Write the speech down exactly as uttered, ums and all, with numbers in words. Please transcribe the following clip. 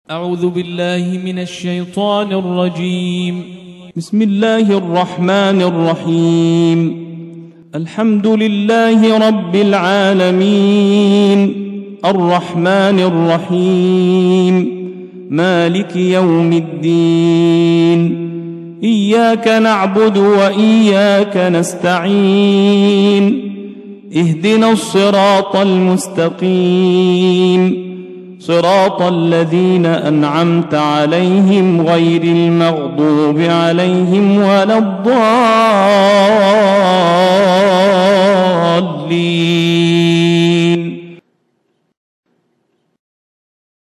أعوذ بالله من الشيطان الرجيم. بسم الله الرحمن الرحيم. الحمد لله رب العالمين، الرحمن الرحيم، مالك يوم الدين. إياك نعبد وإياك نستعين، اهدنا الصراط المستقيم، صراط الذين أنعمت عليهم غير المغضوب عليهم ولا الضالين.